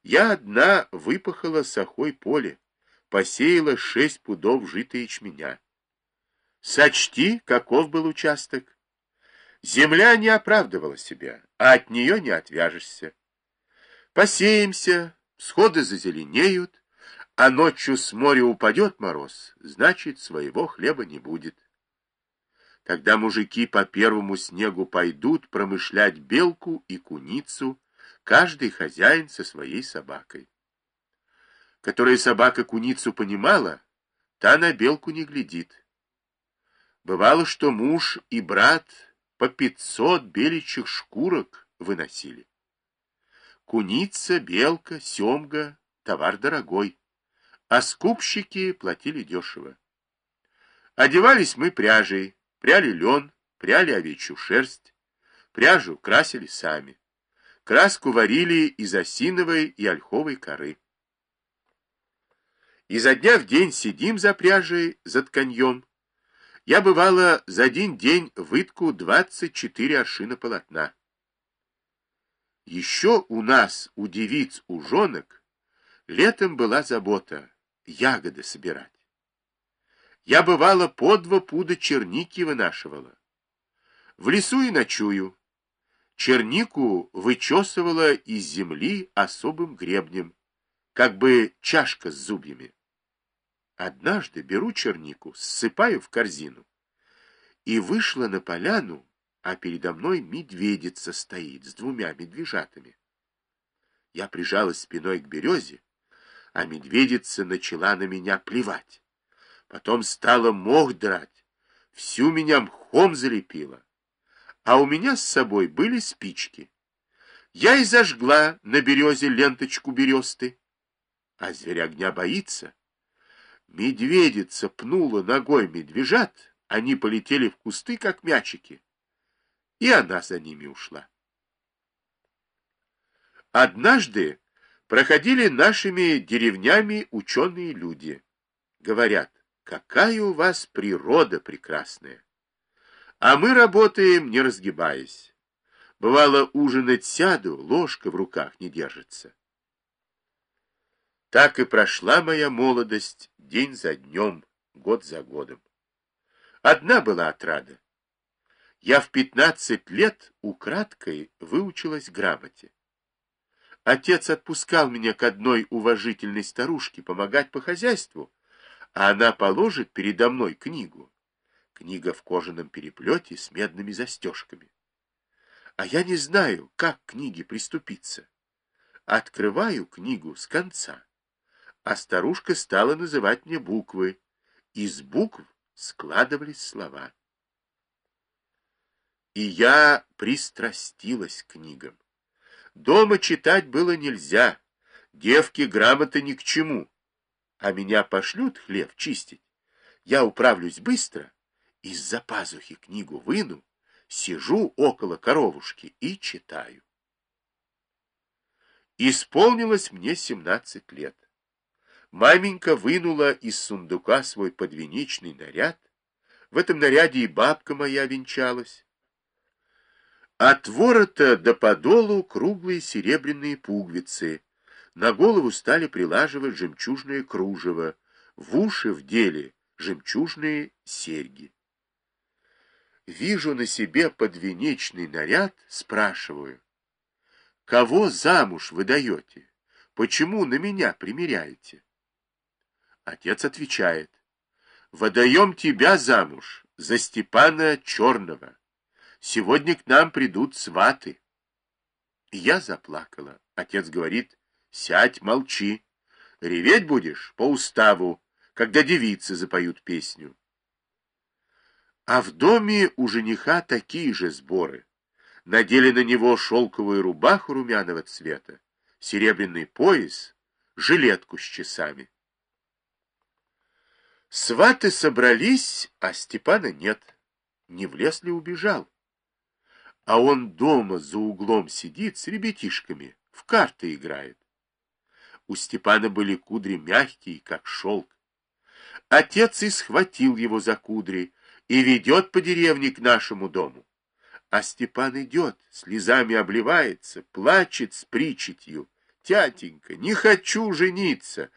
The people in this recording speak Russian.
Я одна выпахала сахой поле, посеяла 6 пудов жита ячменя. Сочти, каков был участок. Земля не оправдывала себя, а от нее не отвяжешься. Посеемся, всходы зазеленеют, а ночью с моря упадет мороз, значит, своего хлеба не будет. Тогда мужики по первому снегу пойдут промышлять белку и куницу, каждый хозяин со своей собакой. Которая собака куницу понимала, та на белку не глядит. Бывало, что муж и брат по 500 беличьих шкурок выносили. Куница, белка, семга — товар дорогой, а скупщики платили дешево. Одевались мы пряжей, пряли лен, пряли овечью шерсть, пряжу красили сами. Краску варили из осиновой и ольховой коры. Изо дня в день сидим за пряжей, за тканьем. Я, бывало, за один день вытку 24 аршина полотна. Еще у нас, у девиц, у жонок, летом была забота — ягоды собирать. Я, бывало, по 2 пуда черники вынашивала. В лесу и ночую. Чернику вычесывала из земли особым гребнем, как бы чашка с зубьями. Однажды беру чернику, ссыпаю в корзину, и вышла на поляну, а передо мной медведица стоит с 2 медвежатами. Я прижалась спиной к березе, а медведица начала на меня плевать. Потом стала мох драть, всю меня мхом залепила. А у меня с собой были спички. Я и зажгла на березе ленточку бересты. А зверь огня боится. Медведица пнула ногой медвежат, они полетели в кусты, как мячики. И она за ними ушла. Однажды проходили нашими деревнями ученые люди. Говорят: какая у вас природа прекрасная. А мы работаем, не разгибаясь. Бывало, ужинать сяду, ложка в руках не держится. Так и прошла моя молодость день за днем, год за годом. Одна была отрада. Я в 15 лет украдкой выучилась грамоте. Отец отпускал меня к одной уважительной старушке помогать по хозяйству, а она положит передо мной книгу. Книга в кожаном переплете с медными застежками. А я не знаю, как к книге приступиться. Открываю книгу с конца, а старушка стала называть мне буквы. Из букв складывались слова. И я пристрастилась к книгам. Дома читать было нельзя, девке грамоты ни к чему. А меня пошлют хлев чистить. Я управлюсь быстро, из-за пазухи книгу выну, сижу около коровушки и читаю. Исполнилось мне 17 лет. Маменька вынула из сундука свой подвенечный наряд. В этом наряде и бабка моя венчалась. От ворота до подолу круглые серебряные пуговицы. На голову стали прилаживать жемчужное кружево, в уши вдели жемчужные серьги. Вижу на себе подвенечный наряд, спрашиваю: кого замуж вы даете? Почему на меня примеряете? Отец отвечает: выдаем тебя замуж за Степана Черного. Сегодня к нам придут сваты. Я заплакала. Отец говорит: сядь, молчи. Реветь будешь по уставу, когда девицы запоют песню. А в доме у жениха такие же сборы. Надели на него шелковую рубаху румяного цвета, серебряный пояс, жилетку с часами. Сваты собрались, а Степана нет. Не в лес ли убежал? А он дома за углом сидит с ребятишками, в карты играет. У Степана были кудри мягкие, как шелк. Отец и схватил его за кудри и ведет по деревне к нашему дому. А Степан идет, слезами обливается, плачет с причитью: тятенька, не хочу жениться.